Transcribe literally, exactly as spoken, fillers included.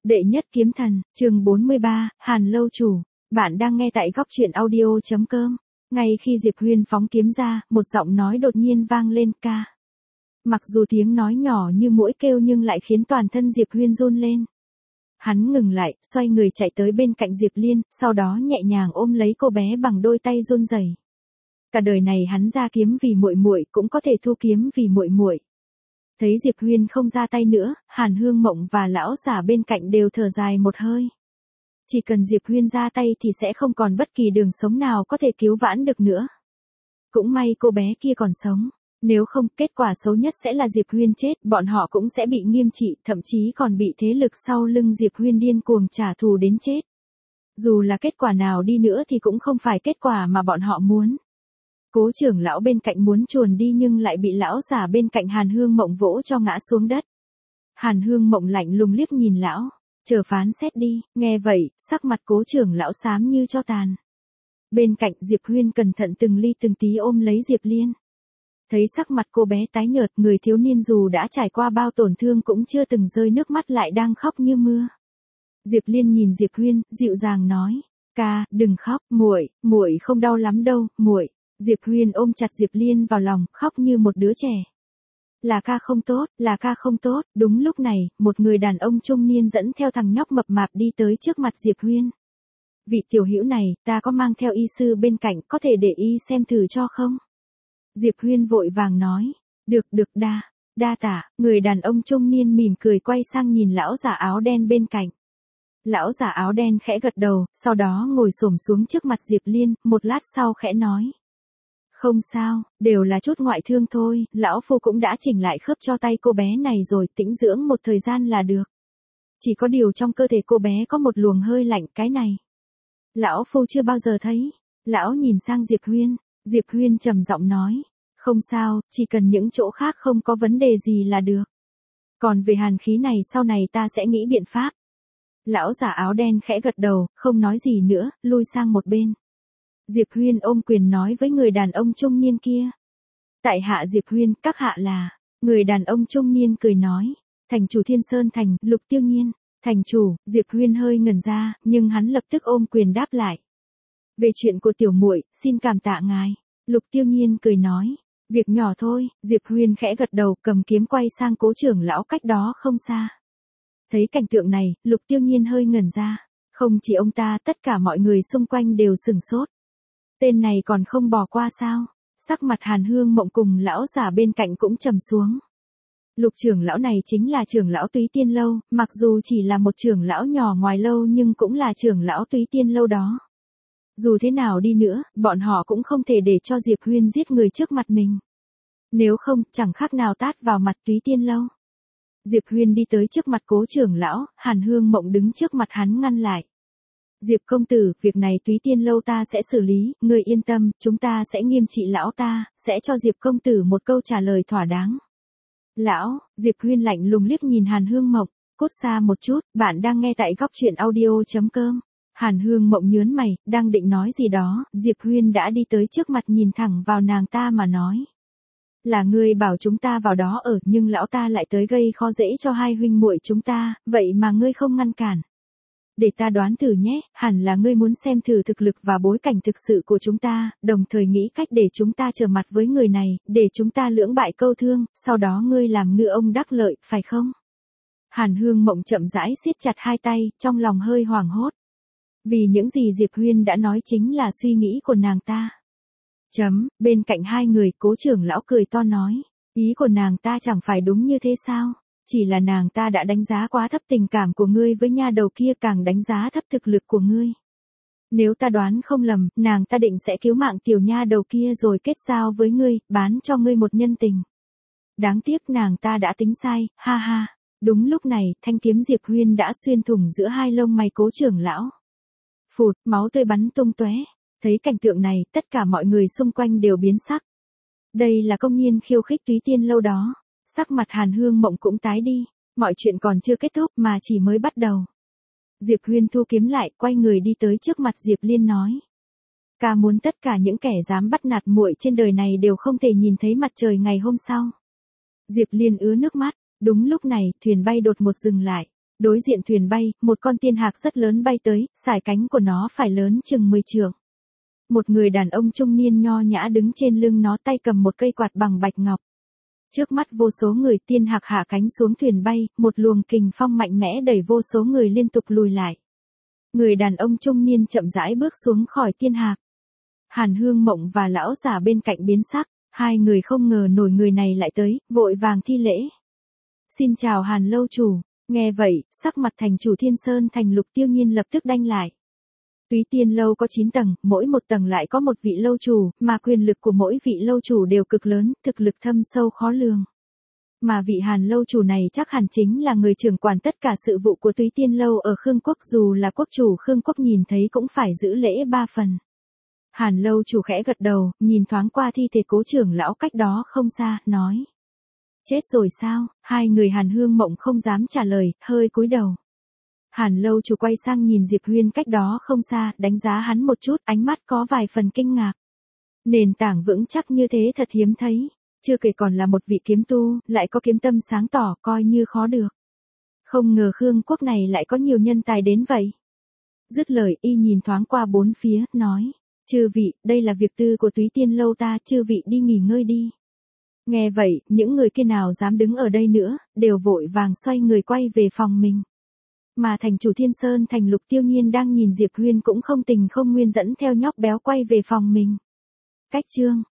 Đệ nhất kiếm thần, chương bốn mươi ba, Hàn lâu chủ. Bạn đang nghe tại góc truyện audio.com. Ngay khi Diệp Huyên phóng kiếm ra, một giọng nói đột nhiên vang lên ca. Mặc dù tiếng nói nhỏ như muỗi kêu nhưng lại khiến toàn thân Diệp Huyên run lên. Hắn ngừng lại, xoay người chạy tới bên cạnh Diệp Liên, sau đó nhẹ nhàng ôm lấy cô bé bằng đôi tay run rẩy. Cả đời này hắn ra kiếm vì muội muội, cũng có thể thu kiếm vì muội muội. Thấy Diệp Huyên không ra tay nữa, Hàn Hương Mộng và lão giả bên cạnh đều thở dài một hơi. Chỉ cần Diệp Huyên ra tay thì sẽ không còn bất kỳ đường sống nào có thể cứu vãn được nữa. Cũng may cô bé kia còn sống. Nếu không, kết quả xấu nhất sẽ là Diệp Huyên chết, bọn họ cũng sẽ bị nghiêm trị, thậm chí còn bị thế lực sau lưng Diệp Huyên điên cuồng trả thù đến chết. Dù là kết quả nào đi nữa thì cũng không phải kết quả mà bọn họ muốn. Cố trưởng lão bên cạnh muốn chuồn đi nhưng lại bị lão giả bên cạnh Hàn Hương Mộng vỗ cho ngã xuống đất. Hàn Hương Mộng lạnh lùng liếc nhìn lão, chờ phán xét đi, nghe vậy, sắc mặt cố trưởng lão xám như tro tàn. Bên cạnh Diệp Huyên cẩn thận từng ly từng tí ôm lấy Diệp Liên. Thấy sắc mặt cô bé tái nhợt, người thiếu niên dù đã trải qua bao tổn thương cũng chưa từng rơi nước mắt lại đang khóc như mưa. Diệp Liên nhìn Diệp Huyên, dịu dàng nói, ca, đừng khóc, muội, muội không đau lắm đâu, muội. Diệp Huyên ôm chặt Diệp Liên vào lòng, khóc như một đứa trẻ. Là ca không tốt, là ca không tốt. Đúng lúc này, một người đàn ông trung niên dẫn theo thằng nhóc mập mạp đi tới trước mặt Diệp Huyên. Vị tiểu hữu này, ta có mang theo y sư bên cạnh, có thể để y xem thử cho không? Diệp Huyên vội vàng nói, được được đa, đa tả. Người đàn ông trung niên mỉm cười quay sang nhìn lão giả áo đen bên cạnh. Lão giả áo đen khẽ gật đầu, sau đó ngồi xổm xuống trước mặt Diệp Liên, một lát sau khẽ nói. Không sao, đều là chút ngoại thương thôi, lão phu cũng đã chỉnh lại khớp cho tay cô bé này rồi, tĩnh dưỡng một thời gian là được. Chỉ có điều trong cơ thể cô bé có một luồng hơi lạnh, cái này. Lão phu chưa bao giờ thấy. Lão nhìn sang Diệp Huyên, Diệp Huyên trầm giọng nói, không sao, chỉ cần những chỗ khác không có vấn đề gì là được. Còn về hàn khí này sau này ta sẽ nghĩ biện pháp. Lão giả áo đen khẽ gật đầu, không nói gì nữa, lui sang một bên. Diệp Huyên ôm quyền nói với người đàn ông trung niên kia. Tại hạ Diệp Huyên, các hạ là. Người đàn ông trung niên cười nói. Thành chủ Thiên Sơn Thành, Lục Tiêu Nhiên. Thành chủ, Diệp Huyên hơi ngẩn ra, nhưng hắn lập tức ôm quyền đáp lại. Về chuyện của tiểu muội, xin cảm tạ ngài. Lục Tiêu Nhiên cười nói. Việc nhỏ thôi. Diệp Huyên khẽ gật đầu, cầm kiếm quay sang cố trưởng lão cách đó không xa. Thấy cảnh tượng này, Lục Tiêu Nhiên hơi ngẩn ra. Không chỉ ông ta, tất cả mọi người xung quanh đều sửng sốt. Tên này còn không bỏ qua sao? Sắc mặt Hàn Hương Mộng cùng lão giả bên cạnh cũng trầm xuống. Lục trưởng lão này chính là trưởng lão Túy Tiên Lâu, mặc dù chỉ là một trưởng lão nhỏ ngoài lâu nhưng cũng là trưởng lão Túy Tiên Lâu đó. Dù thế nào đi nữa, bọn họ cũng không thể để cho Diệp Huyên giết người trước mặt mình. Nếu không, chẳng khác nào tát vào mặt Túy Tiên Lâu. Diệp Huyên đi tới trước mặt cố trưởng lão, Hàn Hương Mộng đứng trước mặt hắn ngăn lại. Diệp công tử, việc này Túy Tiên Lâu ta sẽ xử lý, ngươi yên tâm, chúng ta sẽ nghiêm trị lão ta, sẽ cho Diệp công tử một câu trả lời thỏa đáng. Lão, Diệp Huyên lạnh lùng liếc nhìn Hàn Hương Mộng, cút xa một chút, bạn đang nghe tại góc truyện audio.com. Hàn Hương Mộng nhớn mày, đang định nói gì đó, Diệp Huyên đã đi tới trước mặt nhìn thẳng vào nàng ta mà nói. Là ngươi bảo chúng ta vào đó ở, nhưng lão ta lại tới gây khó dễ cho hai huynh muội chúng ta, vậy mà ngươi không ngăn cản. Để ta đoán thử nhé, hẳn là ngươi muốn xem thử thực lực và bối cảnh thực sự của chúng ta, đồng thời nghĩ cách để chúng ta trở mặt với người này, để chúng ta lưỡng bại câu thương, sau đó ngươi làm ngư ông đắc lợi, phải không? Hàn Hương Mộng chậm rãi siết chặt hai tay, trong lòng hơi hoảng hốt. Vì những gì Diệp Huyên đã nói chính là suy nghĩ của nàng ta. Chấm, bên cạnh hai người, cố trưởng lão cười to nói, ý của nàng ta chẳng phải đúng như thế sao? Chỉ là nàng ta đã đánh giá quá thấp tình cảm của ngươi với nha đầu kia, càng đánh giá thấp thực lực của ngươi. Nếu ta đoán không lầm, nàng ta định sẽ cứu mạng tiểu nha đầu kia rồi kết giao với ngươi, bán cho ngươi một nhân tình. Đáng tiếc nàng ta đã tính sai, ha ha. Đúng lúc này, thanh kiếm Diệp Huyên đã xuyên thủng giữa hai lông mày cố trưởng lão. Phụt, máu tươi bắn tung tóe. Thấy cảnh tượng này, tất cả mọi người xung quanh đều biến sắc. Đây là công nhiên khiêu khích Túy Tiên Lâu đó. Sắc mặt Hàn Hương Mộng cũng tái đi, mọi chuyện còn chưa kết thúc mà chỉ mới bắt đầu. Diệp Huyên thu kiếm lại, quay người đi tới trước mặt Diệp Liên nói. Ca muốn tất cả những kẻ dám bắt nạt muội trên đời này đều không thể nhìn thấy mặt trời ngày hôm sau. Diệp Liên ứa nước mắt, đúng lúc này, thuyền bay đột ngột dừng lại. Đối diện thuyền bay, một con tiên hạc rất lớn bay tới, sải cánh của nó phải lớn chừng mười trượng. Một người đàn ông trung niên nho nhã đứng trên lưng nó, tay cầm một cây quạt bằng bạch ngọc. Trước mắt vô số người, tiên hạc hạ cánh xuống thuyền bay, một luồng kình phong mạnh mẽ đẩy vô số người liên tục lùi lại. Người đàn ông trung niên chậm rãi bước xuống khỏi tiên hạc. Hàn Hương Mộng và lão giả bên cạnh biến sắc, hai người không ngờ nổi người này lại tới, vội vàng thi lễ. Xin chào Hàn lâu chủ. Nghe vậy, sắc mặt thành chủ Thiên Sơn Thành Lục Tiêu Nhiên lập tức đanh lại. Túy Tiên lâu có chín tầng, mỗi một tầng lại có một vị lâu chủ, mà quyền lực của mỗi vị lâu chủ đều cực lớn, thực lực thâm sâu khó lường. Mà vị Hàn lâu chủ này chắc hẳn chính là người trưởng quản tất cả sự vụ của Túy Tiên lâu ở Khương Quốc, dù là quốc chủ Khương Quốc nhìn thấy cũng phải giữ lễ ba phần. Hàn lâu chủ khẽ gật đầu, nhìn thoáng qua thi thể Cố trưởng lão cách đó không xa, nói. Chết rồi sao? Hai người Hàn Hương Mộng không dám trả lời, hơi cúi đầu. Hàn lâu chủ quay sang nhìn Diệp Huyên cách đó không xa, đánh giá hắn một chút, ánh mắt có vài phần kinh ngạc. Nền tảng vững chắc như thế thật hiếm thấy, chưa kể còn là một vị kiếm tu, lại có kiếm tâm sáng tỏ, coi như khó được. Không ngờ Khương Quốc này lại có nhiều nhân tài đến vậy. Dứt lời y nhìn thoáng qua bốn phía, nói. Chư vị, đây là việc tư của Túy Tiên lâu ta, chư vị đi nghỉ ngơi đi. Nghe vậy, những người kia nào dám đứng ở đây nữa, đều vội vàng xoay người quay về phòng mình. Mà thành chủ Thiên Sơn Thành Lục Tiêu Nhiên đang nhìn Diệp Huyên cũng không tình không nguyên dẫn theo nhóc béo quay về phòng mình. Cách chương